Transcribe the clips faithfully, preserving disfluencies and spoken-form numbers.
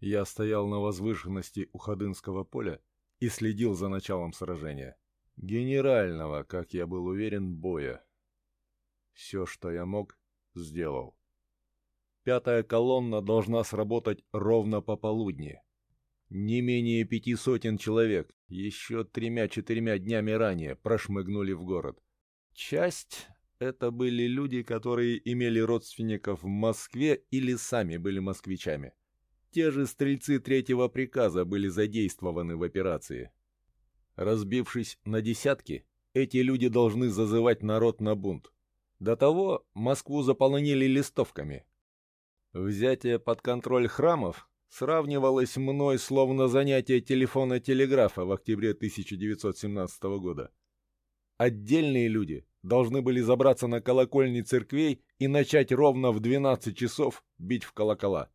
Я стоял на возвышенности у Ходынского поля и следил за началом сражения. Генерального, как я был уверен, боя. Все, что я мог, сделал. Пятая колонна должна сработать ровно пополудни. Не менее пяти сотен человек еще тремя-четырьмя днями ранее прошмыгнули в город. Часть — это были люди, которые имели родственников в Москве или сами были москвичами. Те же стрельцы третьего приказа были задействованы в операции. Разбившись на десятки, эти люди должны зазывать народ на бунт. До того Москву заполонили листовками. Взятие под контроль храмов сравнивалось мной словно занятие телефона-телеграфа в октябре тысяча девятьсот семнадцатого года. Отдельные люди должны были забраться на колокольни церквей и начать ровно в двенадцать часов бить в колокола.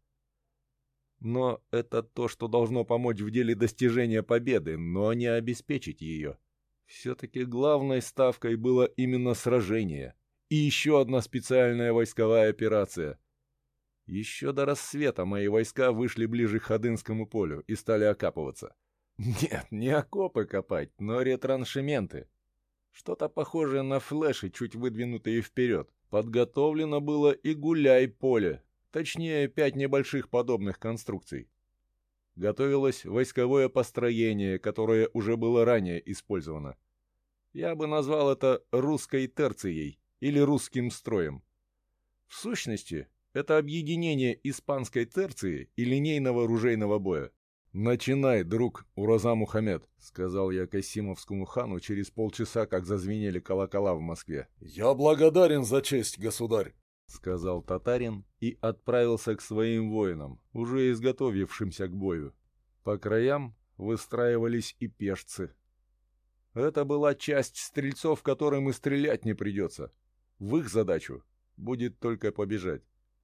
Но это то, что должно помочь в деле достижения победы, но не обеспечить ее. Все-таки главной ставкой было именно сражение. И еще одна специальная войсковая операция. Еще до рассвета мои войска вышли ближе к Ходынскому полю и стали окапываться. Нет, не окопы копать, но ретраншементы. Что-то похожее на флеши, чуть выдвинутые вперед. Подготовлено было и гуляй-поле. Точнее, пять небольших подобных конструкций. Готовилось войсковое построение, которое уже было ранее использовано. Я бы назвал это русской терцией или русским строем. В сущности, это объединение испанской терции и линейного ружейного боя. «Начинай, друг Ураза Мухаммед», — сказал я Касимовскому хану через полчаса, как зазвенели колокола в Москве. «Я благодарен за честь, государь», — сказал татарин и отправился к своим воинам, уже изготовившимся к бою. По краям выстраивались и пешцы. Это была часть стрельцов, которым и стрелять не придется. В их задачу будет только побежать.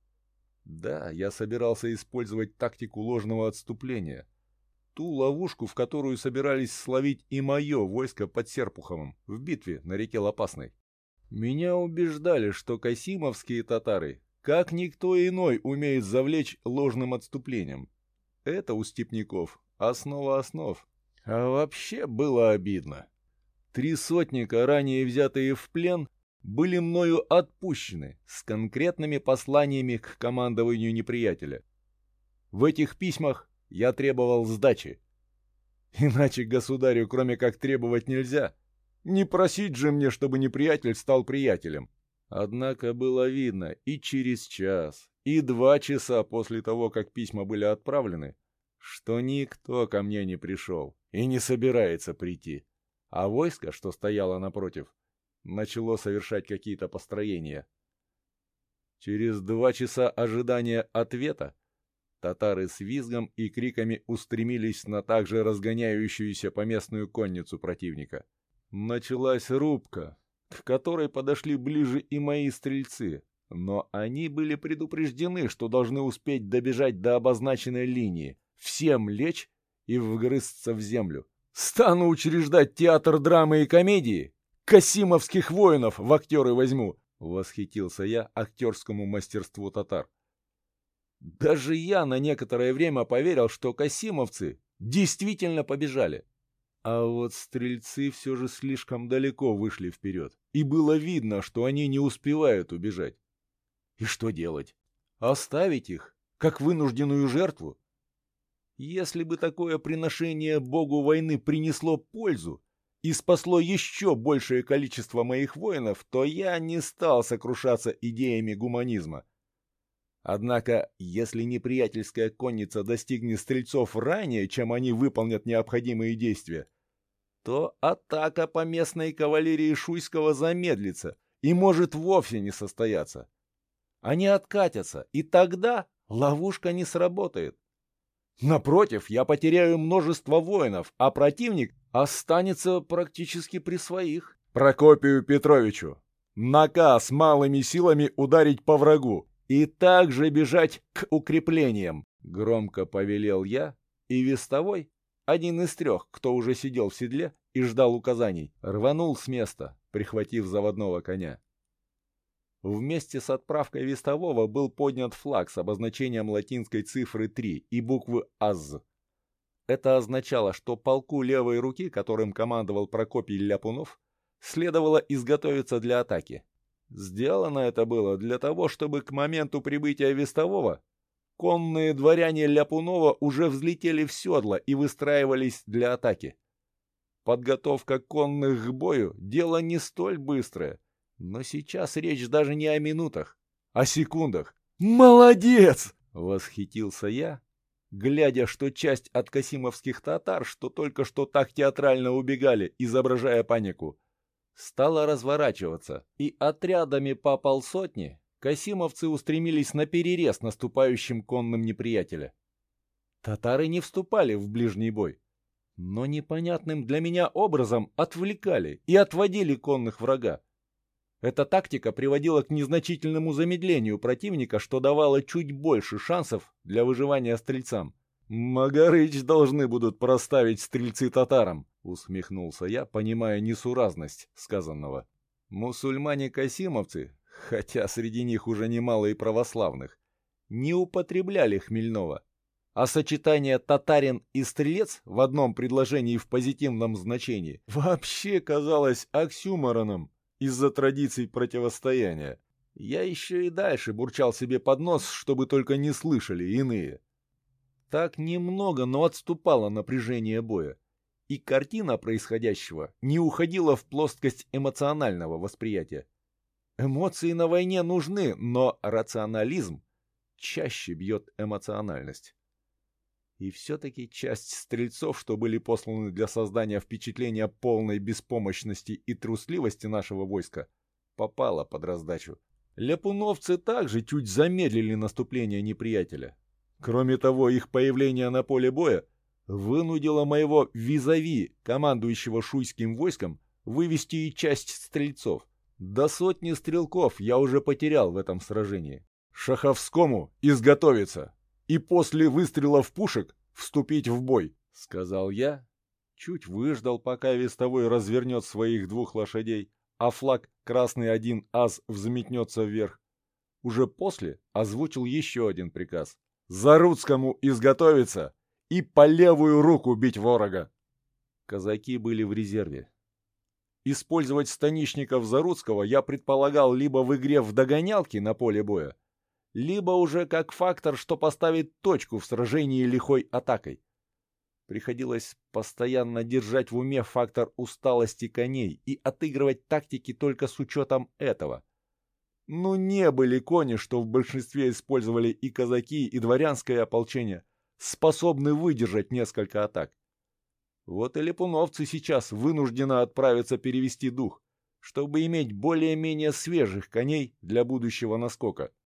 Да, я собирался использовать тактику ложного отступления. Ту ловушку, в которую собирались словить и мое войско под Серпуховым в битве на реке Лопасной. Меня убеждали, что касимовские татары, как никто иной, умеют завлечь ложным отступлением. Это у степняков основа основ. А вообще было обидно. Три сотника, ранее взятые в плен, были мною отпущены с конкретными посланиями к командованию неприятеля. В этих письмах я требовал сдачи. Иначе государю, кроме как требовать, нельзя. Не просить же мне, чтобы неприятель стал приятелем. Однако было видно и через час, и два часа после того, как письма были отправлены, что никто ко мне не пришел и не собирается прийти. А войско, что стояло напротив, начало совершать какие-то построения. Через два часа ожидания ответа татары с визгом и криками устремились на также разгоняющуюся поместную конницу противника. Началась рубка, к которой подошли ближе и мои стрельцы, но они были предупреждены, что должны успеть добежать до обозначенной линии, всем лечь и вгрызться в землю. Стану учреждать театр драмы и комедии, касимовских воинов в актеры возьму, — восхитился я актерскому мастерству татар. Даже я на некоторое время поверил, что касимовцы действительно побежали. А вот стрельцы все же слишком далеко вышли вперед, и было видно, что они не успевают убежать. И что делать? Оставить их, как вынужденную жертву? Если бы такое приношение богу войны принесло пользу и спасло еще большее количество моих воинов, то я не стал сокрушаться идеями гуманизма. Однако, если неприятельская конница достигнет стрельцов ранее, чем они выполнят необходимые действия, то атака по местной кавалерии Шуйского замедлится и может вовсе не состояться. Они откатятся, и тогда ловушка не сработает. Напротив, я потеряю множество воинов, а противник останется практически при своих. Прокопию Петровичу наказ малыми силами ударить по врагу и также бежать к укреплениям, громко повелел я, и вестовой, один из трех, кто уже сидел в седле и ждал указаний, рванул с места, прихватив заводного коня. Вместе с отправкой вестового был поднят флаг с обозначением латинской цифры три и буквы «АЗ». Это означало, что полку левой руки, которым командовал Прокопий Ляпунов, следовало изготовиться для атаки. Сделано это было для того, чтобы к моменту прибытия вестового конные дворяне Ляпунова уже взлетели в седла и выстраивались для атаки. Подготовка конных к бою – дело не столь быстрое, но сейчас речь даже не о минутах, а секундах. «Молодец!» – восхитился я, глядя, что часть откасимовских татар, что только что так театрально убегали, изображая панику, стала разворачиваться, и отрядами по полсотни касимовцы устремились на перерез наступающим конным неприятеля. Татары не вступали в ближний бой, но непонятным для меня образом отвлекали и отводили конных врага. Эта тактика приводила к незначительному замедлению противника, что давало чуть больше шансов для выживания стрельцам. «Магарыч должны будут проставить стрельцы татарам», — усмехнулся я, понимая несуразность сказанного. Мусульмане-касимовцы, хотя среди них уже немало и православных, не употребляли хмельного, а сочетание татарин и стрелец в одном предложении в позитивном значении вообще казалось оксюмороном из-за традиций противостояния. Я еще и дальше бурчал себе под нос, чтобы только не слышали иные. Так немного, но отступало напряжение боя, и картина происходящего не уходила в плоскость эмоционального восприятия. Эмоции на войне нужны, но рационализм чаще бьет эмоциональность. И все-таки часть стрельцов, что были посланы для создания впечатления полной беспомощности и трусливости нашего войска, попала под раздачу. Ляпуновцы также чуть замедлили наступление неприятеля. Кроме того, их появление на поле боя вынудило моего визави, командующего шуйским войском, вывести и часть стрельцов. До сотни стрелков я уже потерял в этом сражении. «Шаховскому изготовиться и после выстрелов пушек вступить в бой», — сказал я. Чуть выждал, пока вестовой развернет своих двух лошадей, а флаг красный один ас взметнется вверх. Уже после озвучил еще один приказ. «Заруцкому изготовиться и по левую руку бить ворога». Казаки были в резерве. Использовать станичников Заруцкого я предполагал либо в игре в догонялки на поле боя, либо уже как фактор, что поставит точку в сражении лихой атакой. Приходилось постоянно держать в уме фактор усталости коней и отыгрывать тактики только с учетом этого. Ну не были кони, что в большинстве использовали и казаки, и дворянское ополчение, способны выдержать несколько атак. Вот и ляпуновцы сейчас вынуждены отправиться перевести дух, чтобы иметь более-менее свежих коней для будущего наскока.